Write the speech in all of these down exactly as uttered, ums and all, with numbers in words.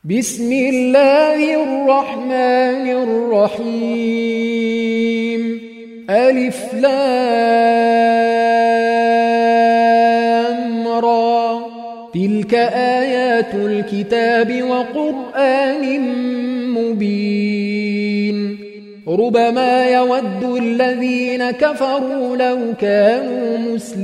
بسم الله الرحمن الرحيم. ألف لام را. تلك آيات الكتاب وقرآن مبين. ربما يود الذين كفروا لو كانوا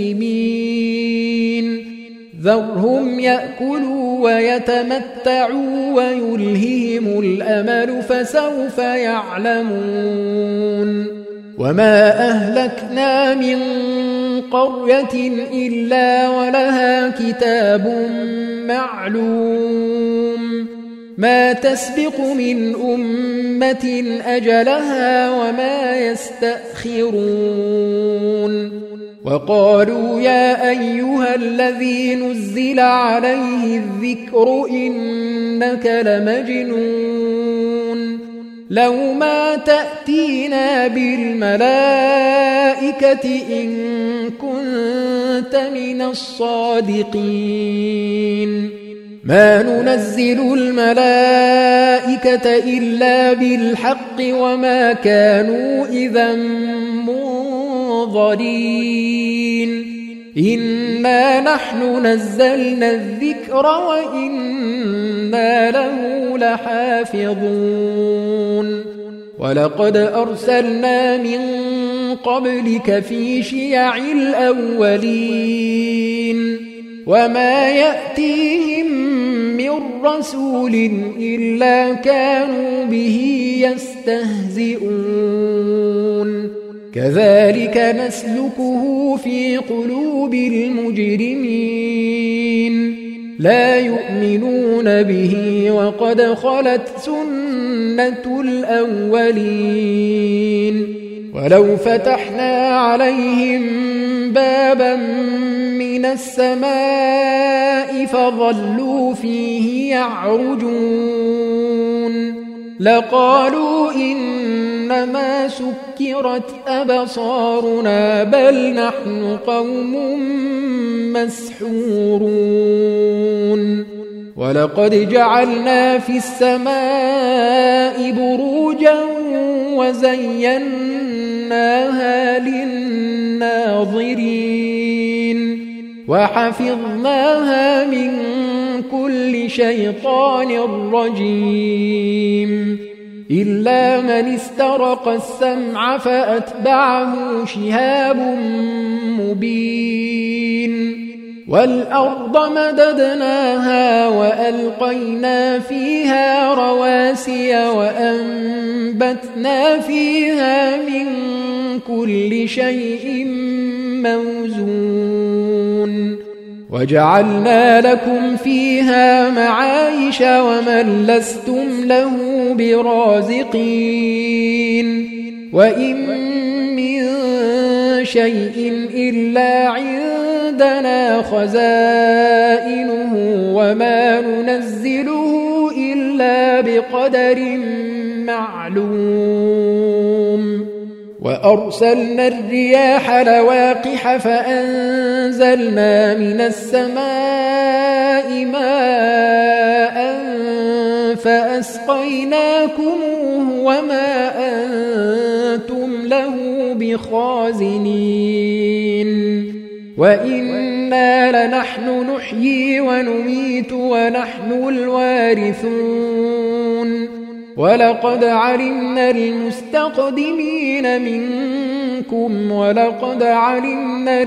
مسلمين. ذرهم يأكلوا ويتمتعوا ويلههم الأمل فسوف يعلمون. وما أهلكنا من قرية إلا ولها كتاب معلوم. ما تسبق من أمة أجلها وما يستأخرون. وقالوا يا أيها الذي نزل عليه الذكر إنك لمجنون. لو ما تأتينا بالملائكة إن كنت من الصادقين. ما ننزل الملائكة إلا بالحق وما كانوا إذا منظرين. إنا نحن نزلنا الذكر وإنا له لحافظون. ولقد أرسلنا من قبلك في شيع الأولين. وما يأتيهم من رسول إلا كانوا به يستهزئون. كذلك نسلكه في قلوب المجرمين. لا يؤمنون به وقد خلت سنة الأولين. ولو فتحنا عليهم بابا من السماء فظلوا فيه يعرجون لقالوا إنما سكرت أبصارنا بل نحن قوم مسحورون. ولقد جعلنا في السماء بروجا وزيناها للناظرين وحفظناها من كل شيطان رجيم إلا من استرق السمع فأتبعه شهاب مبين. والأرض مددناها وألقينا فيها رواسي وأنبتنا فيها من كل شيء موزون. وجعلنا لكم فيها معايش ومن لستم له برازقين. وإن من شيء إلا عندنا خزائنه وما ننزله إلا بقدر معلوم. وأرسلنا الرياح لواقح فأنزلنا من السماء ماء فأسقيناكموه وما أنتم له بخازنين. وإنا لنحن نحيي ونميت ونحن الوارثون. ولقد علمنا المستقدمين منكم ولقد علمنا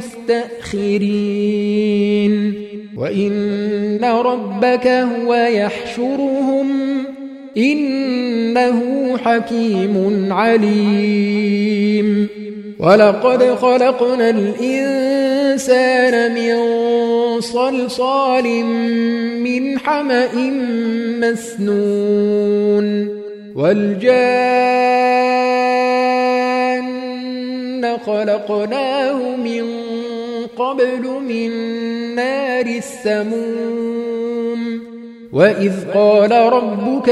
المستأخرين. وإن ربك هو يحشرهم إنه حكيم عليم. ولقد خلقنا الإنسان من صلصال من حمأ مسنون. والجان خلقناه من قبل من نار السموم. وإذ قال ربك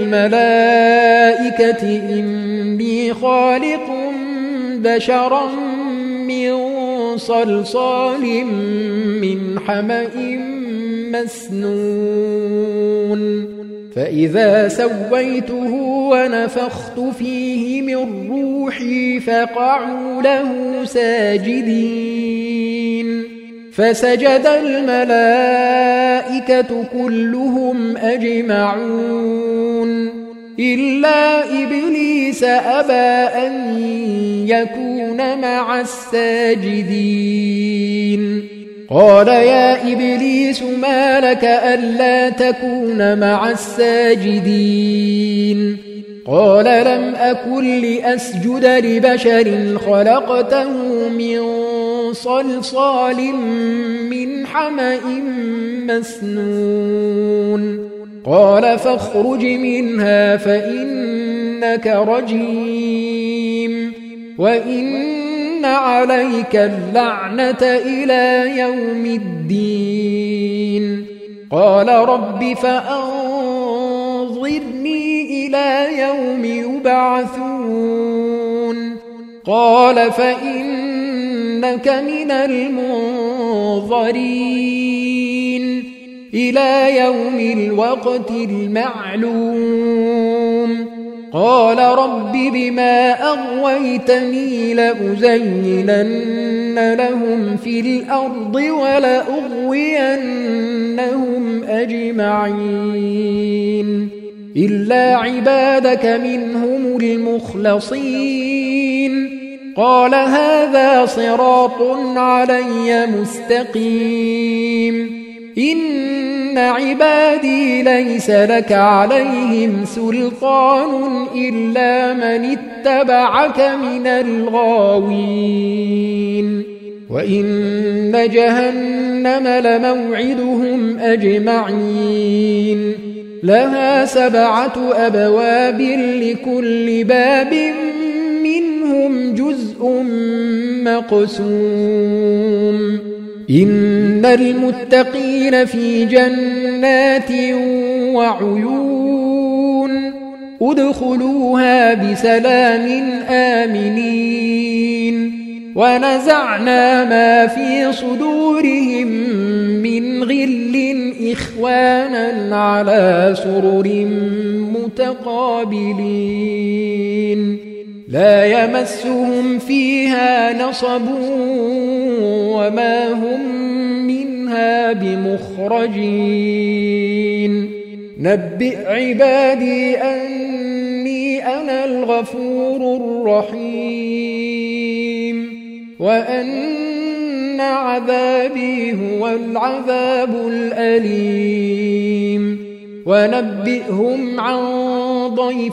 للملائكة إني خالق بشرا من صلصال من حمأ مسنون فإذا سويته ونفخت فيه من روحي فقعوا له ساجدين فسجد الملائكة كلهم أجمعون إلا إبليس أبى أن يكون مع الساجدين قال يا إبليس ما لك ألا تكون مع الساجدين قال لم أكن لأسجد لبشر خلقته من صلصال من حمأ مسنون قال فاخرج منها فإنك رجيم وإن عليك اللعنة إلى يوم الدين قال رب فأنظرني إلى يوم يبعثون قال فإنك من المنظرين إلى يوم الوقت المعلوم قال رب بما أغويتني لأزينن لهم في الأرض ولأغوينهم أجمعين إلا عبادك منهم المخلصين قال هذا صراط علي مستقيم إن عبادي ليس لك عليهم سلطان إلا من اتبعك من الغاوين وإن جهنم لموعدهم أجمعين لها سبعة أبواب لكل باب منهم جزء مقسوم إن المتقين في جنات وعيون ادخلوها بسلام آمنين ونزعنا ما في صدورهم من غل إخوانا على سرر متقابلين لا يمسهم فيها نصب وما هم منها بمخرجين نبئ عبادي أني أنا الغفور الرحيم وأن عذابي هو العذاب الأليم ونبئهم عن ضيف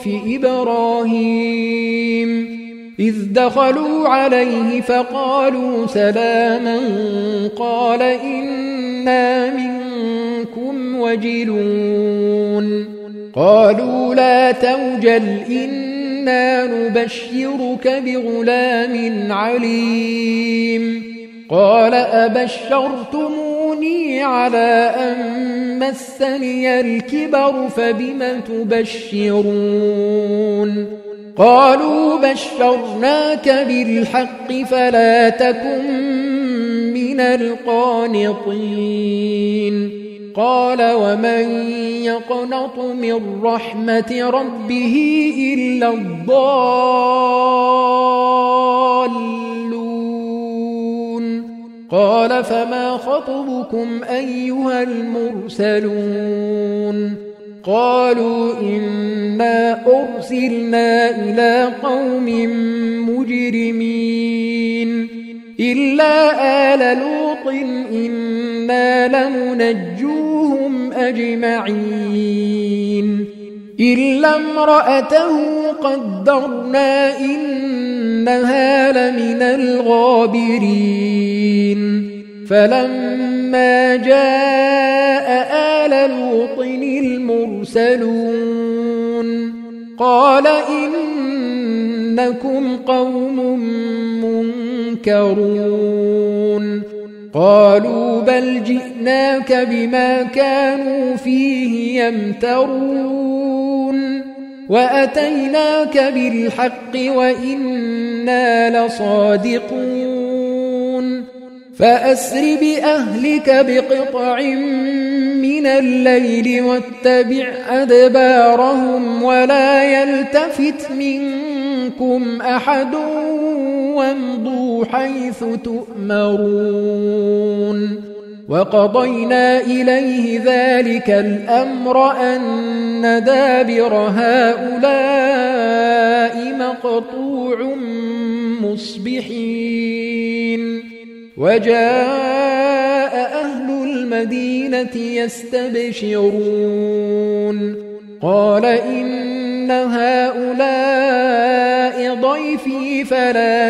إبراهيم إذ دخلوا عليه فقالوا سلاما قال إنا منكم وجلون قالوا لا توجل إنا نبشرك بغلام عليم قال أبشرتموني على أن مسني الكبر فبم تبشرون قالوا بشرناك بالحق فلا تكن من القانطين قال ومن يقنط من رحمة ربه إلا الضالون قال فما خطبكم أيها المرسلون قالوا إنا أرسلنا إلى قوم مجرمين إلا آل لوط إنا لمنجوهم أجمعين إلا امرأته قدرنا إنها لمن الغابرين فلما جاء آل لوط المرسلون قال إنكم قوم منكرون قالوا بل جئناك بما كانوا فيه يمترون وأتيناك بالحق وإنا لصادقون فأسر بأهلك بقطع من من الليل واتبع أدبارهم ولا يلتفت منكم أحد وامضوا حيث تؤمرون وقضينا إليه ذلك الأمر أن دابر هؤلاء مقطوع مصبحين وجاء أهل المدينة يستبشرون قال إن هؤلاء ضيفي فلا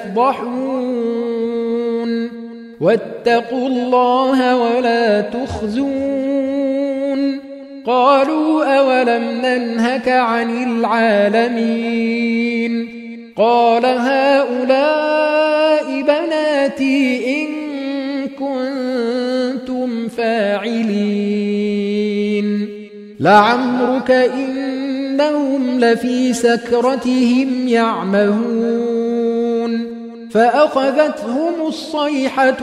تفضحون واتقوا الله ولا تخزون قالوا أولم ننهك عن العالمين قال هؤلاء بناتي إن كنتم فاعلين لعمرك إنهم لفي سكرتهم يعمهون فأخذتهم الصيحة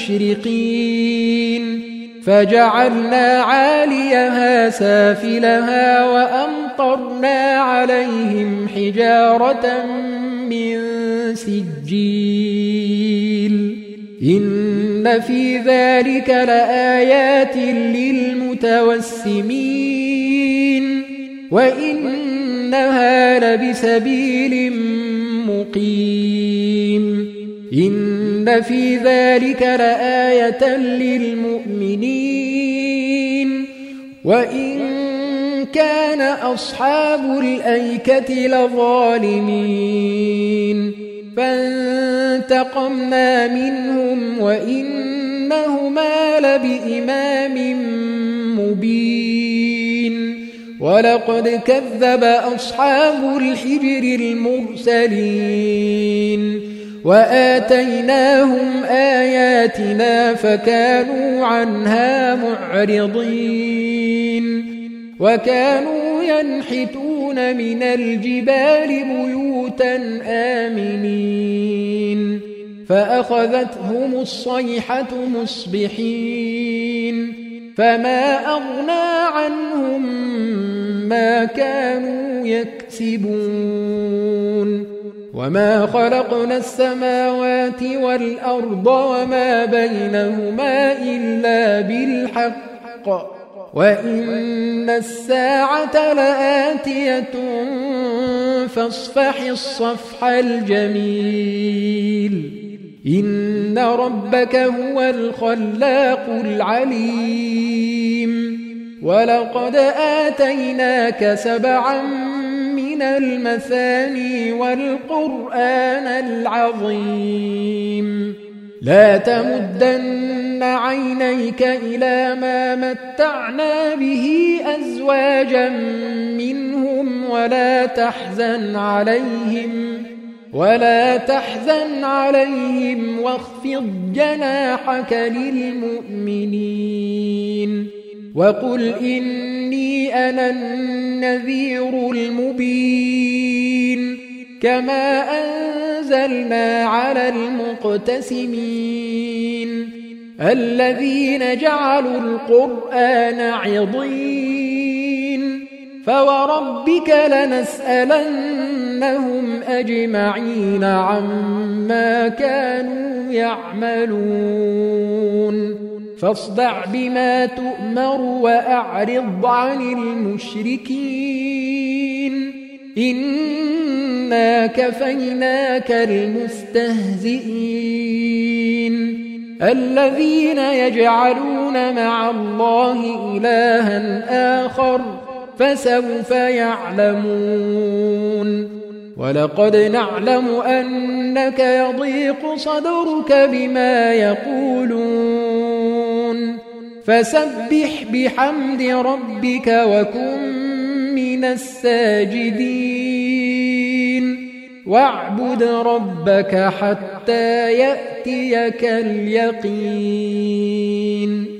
مشرقين فجعلنا عاليها سافلها وأمطرنا عليهم حجارة من سجيل إن في ذلك لآيات للمتوسمين وإنها لبسبيل مقيم إن في ذلك لآية للمؤمنين وإن كان أصحاب الأيكة لظالمين فانتقمنا منهم وإنهما لبإمام مبين ولقد كذب أصحاب الحجر المرسلين وآتيناهم آياتنا فكانوا عنها معرضين وكانوا ينحتون من الجبال بيوتا آمنين فأخذتهم الصيحة مصبحين فما أغنى عنهم ما كانوا يكسبون وما خلقنا السماوات والأرض وما بينهما إلا بالحق وإن الساعة لآتية فاصفح الصفح الجميل إن ربك هو الخلاق العليم ولقد آتيناك سبعا من المثاني والقرآن العظيم لا تمدن عينيك إلى ما متعنا به أزواجا منهم ولا تحزن عليهم ولا تحزن عليهم واخفض جناحك للمؤمنين وقل إني أنا النذير المبين كما أنزلنا على المقتسمين الذين جعلوا القرآن عضين فوربك لنسألنهم أجمعين عما كانوا يعملون فاصدع بما تؤمر وأعرض عن المشركين إنا كفيناك المستهزئين الذين يجعلون مع الله إلها آخر فسوف يعلمون ولقد نعلم أنك يضيق صدرك بما يقولون فسبح بحمد ربك وكن من الساجدين واعبد ربك حتى يأتيك اليقين.